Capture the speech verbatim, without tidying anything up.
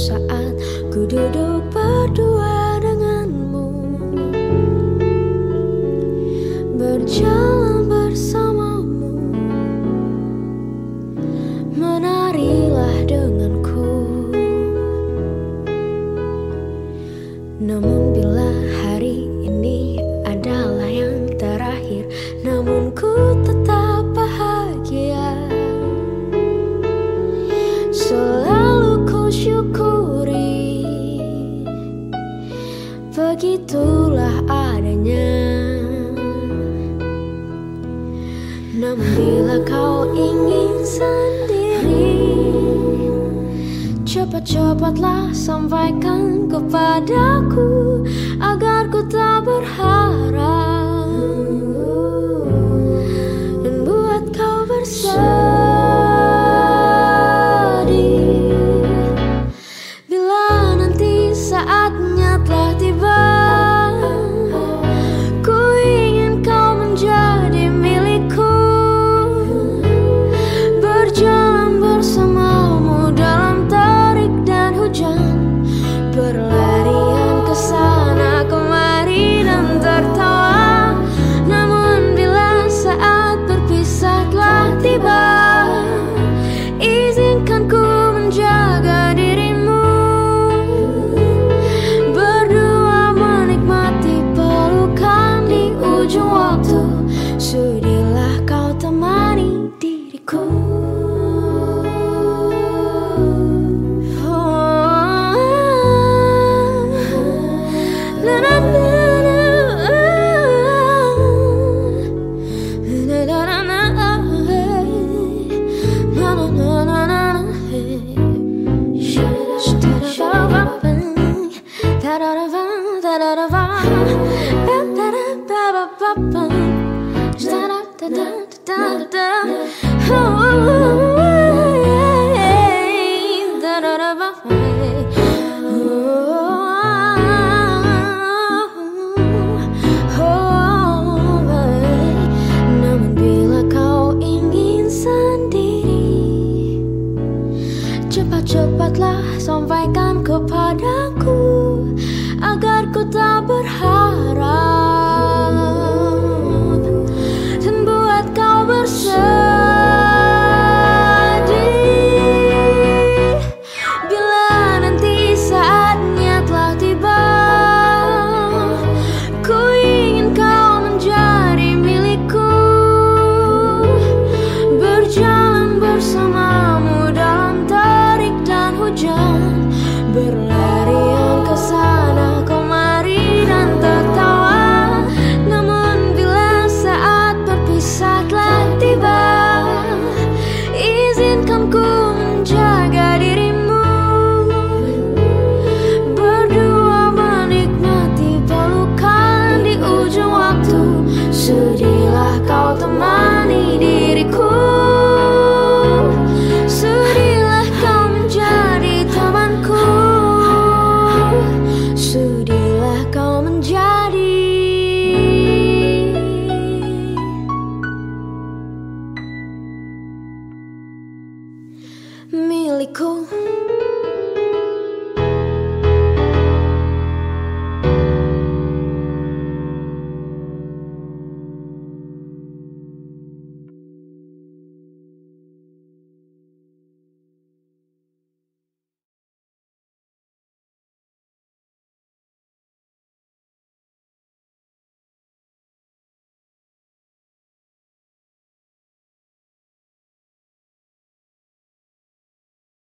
saat ku duduk berdua denganmu, berjalan bersamamu, menarilah denganku. Namun bila hari ini adalah yang terakhir, namun ku tetap bahagia. Selalu ku syukuri, begitulah adanya. Namun bila kau ingin sendiri, cepat-cepatlah sampaikan kepadaku agar ku tak berharap dan buat kau bersedih. Bila nanti saatnya telah tiba, ku ingin kau menjadi milikku, berjalan bersamamu dalam terik dan hujan, berlarian ke sana kemari dan tertawa. Namun bila saat berpisah telah tiba, izinkan ku menjaga dirimu, berdua menikmati pelukan di ujung waktu. Sudilah kau temani diriku. Namun bila kau ingin sendiri, cepat-cepatlah sampaikan kepadaku agar ku tak berharap dan buat kau bersedih. Bila nanti saatnya telah tiba, ku ingin kau menjadi milikku, berjalan bersamamu dalam terik dan hujan,